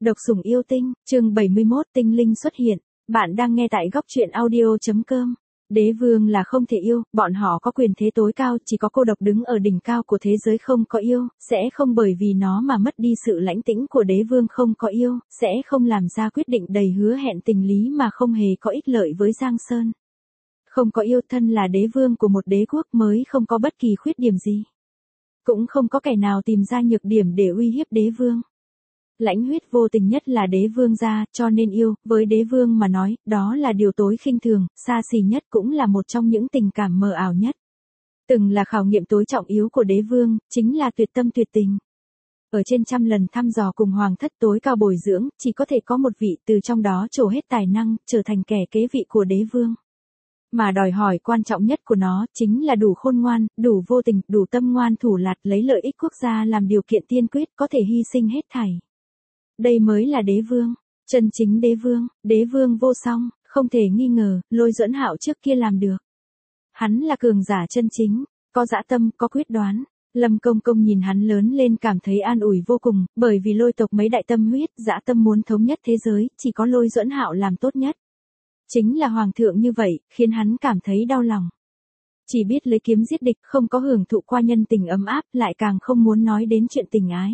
Độc sủng yêu tinh, chương 71 tinh linh xuất hiện. Bạn đang nghe tại góc truyện audio.com. Đế vương là không thể yêu, bọn họ có quyền thế tối cao, chỉ có cô độc đứng ở đỉnh cao của thế giới không có yêu, sẽ không bởi vì nó mà mất đi sự lãnh tĩnh của đế vương không có yêu, sẽ không làm ra quyết định đầy hứa hẹn tình lý mà không hề có ích lợi với Giang Sơn. Không có yêu, thân là đế vương của một đế quốc mới không có bất kỳ khuyết điểm gì. Cũng không có kẻ nào tìm ra nhược điểm để uy hiếp đế vương. Lãnh huyết vô tình nhất là đế vương gia, cho nên yêu, với đế vương mà nói, đó là điều tối khinh thường, xa xỉ nhất cũng là một trong những tình cảm mờ ảo nhất. Từng là khảo nghiệm tối trọng yếu của đế vương, chính là tuyệt tâm tuyệt tình. Ở trên trăm lần thăm dò cùng hoàng thất tối cao bồi dưỡng, chỉ có thể có một vị từ trong đó trổ hết tài năng, trở thành kẻ kế vị của đế vương. Mà đòi hỏi quan trọng nhất của nó, chính là đủ khôn ngoan, đủ vô tình, đủ tâm ngoan thủ lạt lấy lợi ích quốc gia làm điều kiện tiên quyết, có thể hy sinh hết thảy. Đây mới là đế vương, chân chính đế vương vô song, không thể nghi ngờ, Lôi Duẫn Hạo trước kia làm được. Hắn là cường giả chân chính, có dã tâm, có quyết đoán. Lâm Công Công nhìn hắn lớn lên cảm thấy an ủi vô cùng, bởi vì Lôi tộc mấy đại tâm huyết, dã tâm muốn thống nhất thế giới, chỉ có Lôi Duẫn Hạo làm tốt nhất. Chính là hoàng thượng như vậy, khiến hắn cảm thấy đau lòng. Chỉ biết lấy kiếm giết địch, không có hưởng thụ qua nhân tình ấm áp, lại càng không muốn nói đến chuyện tình ái.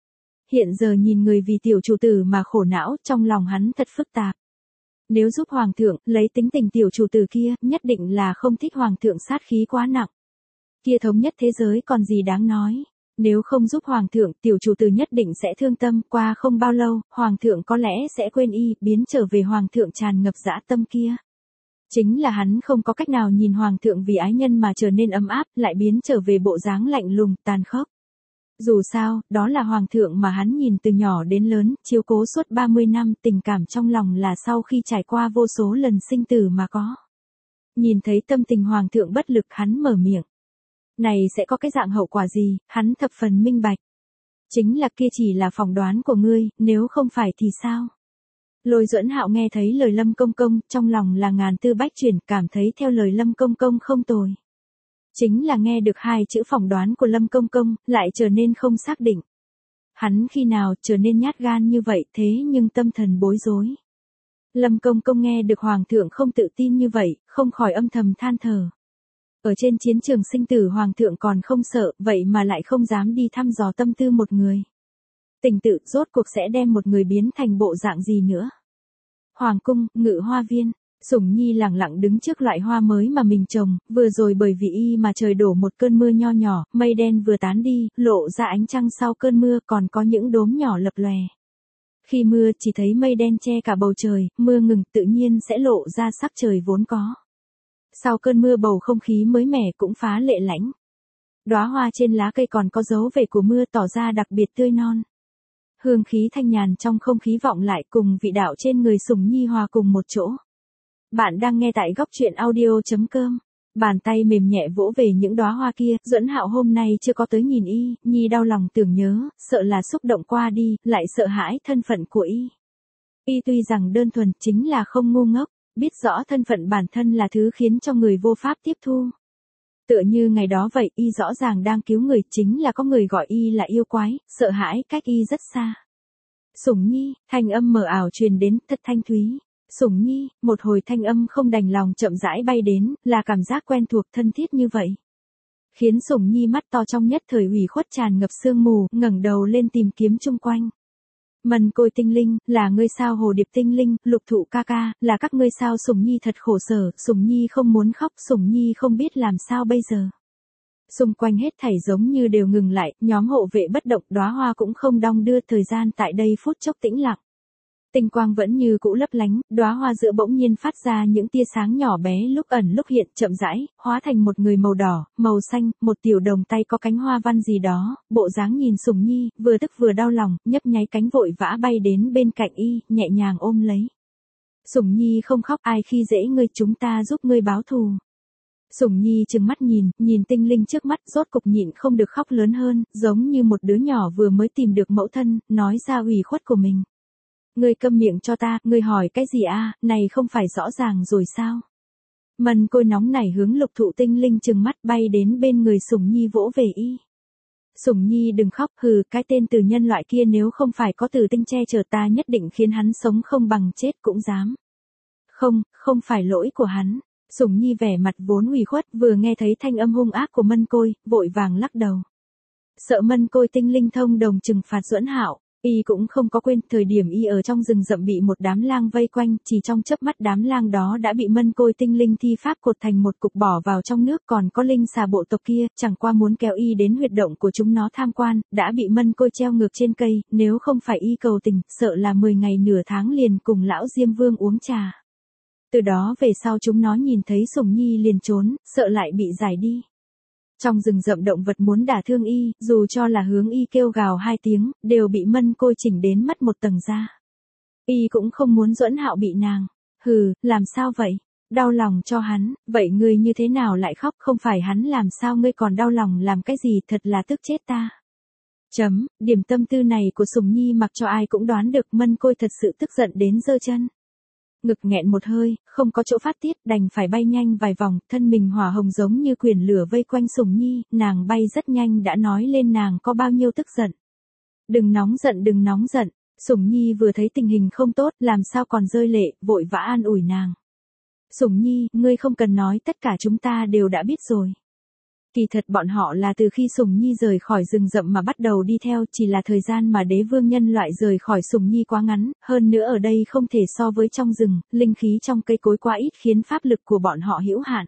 Hiện giờ nhìn người vì tiểu chủ tử mà khổ não, trong lòng hắn thật phức tạp. Nếu giúp hoàng thượng, lấy tính tình tiểu chủ tử kia, nhất định là không thích hoàng thượng sát khí quá nặng. Kia thống nhất thế giới còn gì đáng nói. Nếu không giúp hoàng thượng, tiểu chủ tử nhất định sẽ thương tâm, qua không bao lâu, hoàng thượng có lẽ sẽ quên y, biến trở về hoàng thượng tràn ngập dã tâm kia. Chính là hắn không có cách nào nhìn hoàng thượng vì ái nhân mà trở nên ấm áp, lại biến trở về bộ dáng lạnh lùng, tàn khốc. Dù sao, đó là hoàng thượng mà hắn nhìn từ nhỏ đến lớn, chiếu cố suốt 30 năm, tình cảm trong lòng là sau khi trải qua vô số lần sinh tử mà có. Nhìn thấy tâm tình hoàng thượng bất lực, hắn mở miệng. Này sẽ có cái dạng hậu quả gì, hắn thập phần minh bạch. Chính là kia chỉ là phỏng đoán của ngươi, nếu không phải thì sao? Lôi Duẫn Hạo nghe thấy lời Lâm Công Công, trong lòng là ngàn tư bách chuyển, cảm thấy theo lời Lâm Công Công không tồi. Chính là nghe được hai chữ phỏng đoán của Lâm Công Công, lại trở nên không xác định. Hắn khi nào trở nên nhát gan như vậy, thế nhưng tâm thần bối rối. Lâm Công Công nghe được hoàng thượng không tự tin như vậy, không khỏi âm thầm than thở. Ở trên chiến trường sinh tử hoàng thượng còn không sợ, vậy mà lại không dám đi thăm dò tâm tư một người. Tình tự rốt cuộc sẽ đem một người biến thành bộ dạng gì nữa. Hoàng cung, Ngự Hoa Viên. Sủng Nhi lẳng lặng đứng trước loại hoa mới mà mình trồng, vừa rồi bởi vì y mà trời đổ một cơn mưa nho nhỏ, mây đen vừa tán đi, lộ ra ánh trăng sau cơn mưa còn có những đốm nhỏ lập lòe. Khi mưa chỉ thấy mây đen che cả bầu trời, mưa ngừng tự nhiên sẽ lộ ra sắc trời vốn có. Sau cơn mưa bầu không khí mới mẻ cũng phá lệ lãnh. Đóa hoa trên lá cây còn có dấu vết của mưa tỏ ra đặc biệt tươi non. Hương khí thanh nhàn trong không khí vọng lại cùng vị đạo trên người Sủng Nhi hòa cùng một chỗ. Bạn đang nghe tại góc truyện audio.com. Bàn tay mềm nhẹ vỗ về những đóa hoa kia, Duẫn Hạo hôm nay chưa có tới nhìn y, Nhi đau lòng tưởng nhớ, sợ là xúc động qua đi, lại sợ hãi thân phận của y. Y tuy rằng đơn thuần, chính là không ngu ngốc, biết rõ thân phận bản thân là thứ khiến cho người vô pháp tiếp thu. Tựa như ngày đó vậy, y rõ ràng đang cứu người, chính là có người gọi y là yêu quái, sợ hãi cách y rất xa. Sủng Nhi, thanh âm mờ ảo truyền đến, thật thanh thúy. Sủng Nhi, một hồi thanh âm không đành lòng chậm rãi bay đến, là cảm giác quen thuộc thân thiết như vậy. Khiến Sủng Nhi mắt to trong nhất thời ủy khuất tràn ngập sương mù, ngẩng đầu lên tìm kiếm chung quanh. Mần Côi tinh linh, là ngươi sao? Hồ Điệp tinh linh, Lục Thụ ca ca, là các ngươi sao? Sủng Nhi thật khổ sở, Sủng Nhi không muốn khóc, Sủng Nhi không biết làm sao bây giờ. Xung quanh hết thảy giống như đều ngừng lại, nhóm hộ vệ bất động, đóa hoa cũng không đong đưa, thời gian tại đây phút chốc tĩnh lặng. Tinh quang vẫn như cũ lấp lánh, đóa hoa giữa bỗng nhiên phát ra những tia sáng nhỏ bé lúc ẩn lúc hiện, chậm rãi, hóa thành một người màu đỏ, màu xanh, một tiểu đồng tay có cánh hoa văn gì đó, bộ dáng nhìn Sủng Nhi, vừa tức vừa đau lòng, nhấp nháy cánh vội vã bay đến bên cạnh y, nhẹ nhàng ôm lấy. Sủng Nhi không khóc, ai khi dễ ngươi, chúng ta giúp ngươi báo thù. Sủng Nhi trừng mắt nhìn tinh linh trước mắt, rốt cục nhịn không được khóc lớn hơn, giống như một đứa nhỏ vừa mới tìm được mẫu thân, nói ra ủy khuất của mình. Ngươi câm miệng cho ta, ngươi hỏi cái gì a? Này không phải rõ ràng rồi sao? Mần Côi nóng nảy hướng Lục Thụ tinh linh trừng mắt bay đến bên người Sủng Nhi vỗ về y. Sủng Nhi đừng khóc, hừ, cái tên từ nhân loại kia nếu không phải có Tử Tinh che chở ta nhất định khiến hắn sống không bằng chết cũng dám. Không, không phải lỗi của hắn. Sủng Nhi vẻ mặt vốn ủy khuất vừa nghe thấy thanh âm hung ác của Mân Côi, vội vàng lắc đầu. Sợ Mân Côi tinh linh thông đồng trừng phạt Duẫn Hạo, y cũng không có quên thời điểm y ở trong rừng rậm bị một đám lang vây quanh, chỉ trong chớp mắt đám lang đó đã bị Mân Côi tinh linh thi pháp cột thành một cục bỏ vào trong nước, còn có linh xà bộ tộc kia, chẳng qua muốn kéo y đến huyệt động của chúng nó tham quan, đã bị Mân Côi treo ngược trên cây, nếu không phải y cầu tình, sợ là 10 ngày nửa tháng liền cùng lão Diêm Vương uống trà. Từ đó về sau chúng nó nhìn thấy Sủng Nhi liền trốn, sợ lại bị giải đi. Trong rừng rậm động vật muốn đả thương y, dù cho là hướng y kêu gào 2 tiếng, đều bị Mân Côi chỉnh đến mất một tầng da. Y cũng không muốn Duẫn Hạo bị nàng. Hừ, làm sao vậy? Đau lòng cho hắn, vậy ngươi như thế nào lại khóc, không phải hắn làm sao ngươi còn đau lòng làm cái gì, thật là tức chết ta. Điểm tâm tư này của Sủng Nhi mặc cho ai cũng đoán được Mân Côi thật sự tức giận đến giơ chân. Ngực nghẹn một hơi, không có chỗ phát tiết, đành phải bay nhanh vài vòng, thân mình hỏa hồng giống như quyển lửa vây quanh Sủng Nhi, nàng bay rất nhanh đã nói lên nàng có bao nhiêu tức giận. Đừng nóng giận, đừng nóng giận. Sủng Nhi vừa thấy tình hình không tốt, làm sao còn rơi lệ, vội vã an ủi nàng. Sủng Nhi, ngươi không cần nói, tất cả chúng ta đều đã biết rồi. Kỳ thật bọn họ là từ khi Sủng Nhi rời khỏi rừng rậm mà bắt đầu đi theo, chỉ là thời gian mà đế vương nhân loại rời khỏi Sủng Nhi quá ngắn, hơn nữa ở đây không thể so với trong rừng, linh khí trong cây cối quá ít khiến pháp lực của bọn họ hữu hạn.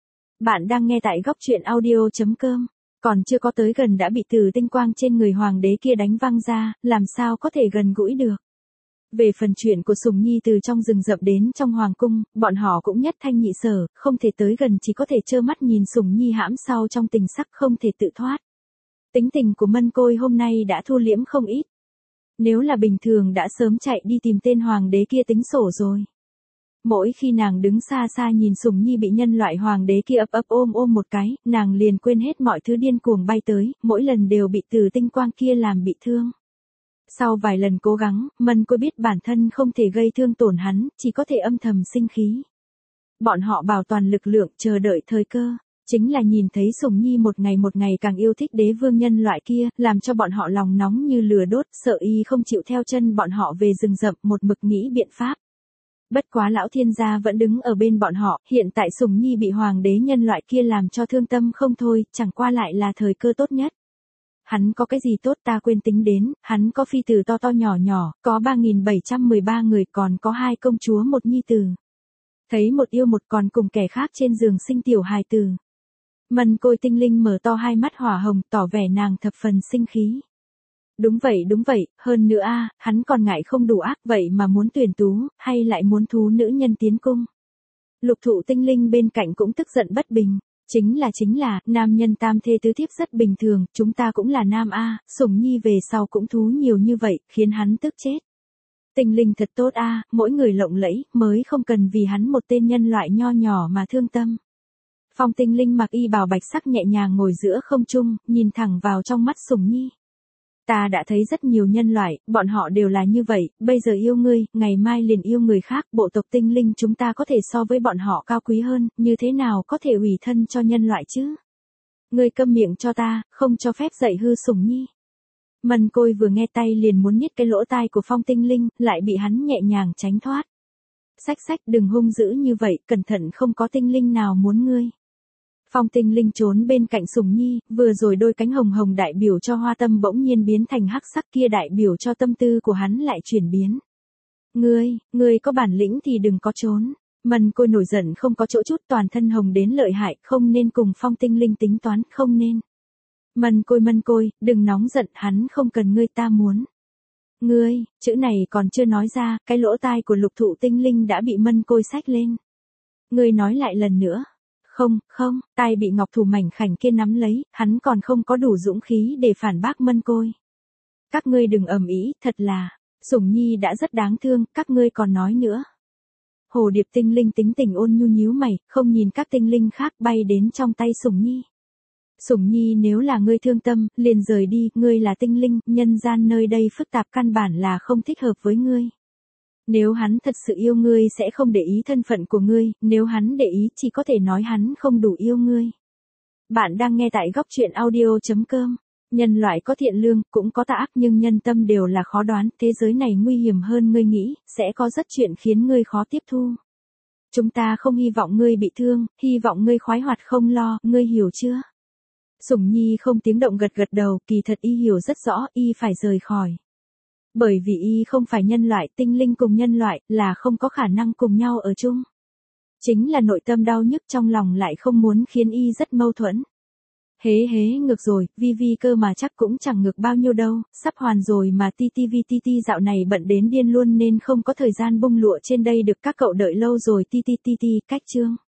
Bạn đang nghe tại góc truyện audio.com, còn chưa có tới gần đã bị Tử Tinh quang trên người hoàng đế kia đánh văng ra, làm sao có thể gần gũi được. Về phần chuyện của Sủng Nhi từ trong rừng rậm đến trong hoàng cung, bọn họ cũng nhất thanh nhị sở, không thể tới gần, chỉ có thể trơ mắt nhìn Sủng Nhi hãm sau trong tình sắc không thể tự thoát. Tính tình của Mân Côi hôm nay đã thu liễm không ít. Nếu là bình thường đã sớm chạy đi tìm tên hoàng đế kia tính sổ rồi. Mỗi khi nàng đứng xa xa nhìn Sủng Nhi bị nhân loại hoàng đế kia ấp ôm một cái, nàng liền quên hết mọi thứ điên cuồng bay tới, mỗi lần đều bị Tử Tinh quang kia làm bị thương. Sau vài lần cố gắng, Mân Côi biết bản thân không thể gây thương tổn hắn, chỉ có thể âm thầm sinh khí. Bọn họ bảo toàn lực lượng chờ đợi thời cơ, chính là nhìn thấy Sủng Nhi một ngày càng yêu thích đế vương nhân loại kia, làm cho bọn họ lòng nóng như lửa đốt, sợ y không chịu theo chân bọn họ về rừng rậm, một mực nghĩ biện pháp. Bất quá lão thiên gia vẫn đứng ở bên bọn họ, hiện tại Sủng Nhi bị hoàng đế nhân loại kia làm cho thương tâm không thôi, chẳng qua lại là thời cơ tốt nhất. Hắn có cái gì tốt ta quên tính đến, hắn có phi tử to to nhỏ nhỏ, có 3713 người, còn có 2 công chúa một nhi tử. Thấy một yêu một còn cùng kẻ khác trên giường sinh tiểu hài tử. Mân Côi tinh linh mở to hai mắt hỏa hồng, tỏ vẻ nàng thập phần sinh khí. Đúng vậy, hơn nữa hắn còn ngại không đủ ác, vậy mà muốn tuyển tú, hay lại muốn thú nữ nhân tiến cung. Lục Thụ tinh linh bên cạnh cũng tức giận bất bình. Chính là, nam nhân tam thê tứ thiếp rất bình thường, chúng ta cũng là nam Sủng Nhi về sau cũng thú nhiều như vậy, khiến hắn tức chết. Tinh linh thật tốt mỗi người lộng lẫy, mới không cần vì hắn một tên nhân loại nho nhỏ mà thương tâm. Phong tinh linh mặc y bào bạch sắc nhẹ nhàng ngồi giữa không trung, nhìn thẳng vào trong mắt Sủng Nhi. Ta đã thấy rất nhiều nhân loại, bọn họ đều là như vậy, bây giờ yêu ngươi, ngày mai liền yêu người khác, bộ tộc tinh linh chúng ta có thể so với bọn họ cao quý hơn, như thế nào có thể ủy thân cho nhân loại chứ? Ngươi câm miệng cho ta, không cho phép dạy hư Sủng Nhi. Mân Côi vừa nghe tay liền muốn nhét cái lỗ tai của Phong tinh linh, lại bị hắn nhẹ nhàng tránh thoát. Sách, đừng hung dữ như vậy, cẩn thận không có tinh linh nào muốn ngươi. Phong tinh linh trốn bên cạnh Sủng Nhi, vừa rồi đôi cánh hồng hồng đại biểu cho hoa tâm bỗng nhiên biến thành hắc sắc, kia đại biểu cho tâm tư của hắn lại chuyển biến. Ngươi có bản lĩnh thì đừng có trốn. Mân Côi nổi giận không có chỗ chút, toàn thân hồng đến lợi hại, không nên cùng Phong tinh linh tính toán, không nên. Mân Côi, đừng nóng giận, hắn không cần ngươi, ta muốn. Ngươi, chữ này còn chưa nói ra, cái lỗ tai của Lục Thụ tinh linh đã bị Mân Côi xách lên. Ngươi nói lại lần nữa. Không, tai bị ngọc thủ mảnh khảnh kia nắm lấy, hắn còn không có đủ dũng khí để phản bác Mân Côi. Các ngươi đừng ầm ĩ, thật là, Sủng Nhi đã rất đáng thương, các ngươi còn nói nữa. Hồ điệp tinh linh tính tình ôn nhu nhíu mày, không nhìn các tinh linh khác, bay đến trong tay Sủng Nhi. Sủng Nhi, nếu là ngươi thương tâm, liền rời đi, ngươi là tinh linh, nhân gian nơi đây phức tạp, căn bản là không thích hợp với ngươi. Nếu hắn thật sự yêu ngươi sẽ không để ý thân phận của ngươi, nếu hắn để ý chỉ có thể nói hắn không đủ yêu ngươi. Bạn đang nghe tại góc truyện audio.com. Nhân loại có thiện lương, cũng có tà ác nhưng nhân tâm đều là khó đoán, thế giới này nguy hiểm hơn ngươi nghĩ, sẽ có rất chuyện khiến ngươi khó tiếp thu. Chúng ta không hy vọng ngươi bị thương, hy vọng ngươi khoái hoạt không lo, ngươi hiểu chưa? Sủng Nhi không tiếng động gật gật đầu, kỳ thật y hiểu rất rõ, y phải rời khỏi. Bởi vì y không phải nhân loại, tinh linh cùng nhân loại, là không có khả năng cùng nhau ở chung. Chính là nội tâm đau nhức trong lòng lại không muốn khiến y rất mâu thuẫn. Hế ngược rồi, Vi cơ mà chắc cũng chẳng ngược bao nhiêu đâu, sắp hoàn rồi mà TTVTT dạo này bận đến điên luôn nên không có thời gian bung lụa trên đây được các cậu đợi lâu rồi TTTT, cách chương.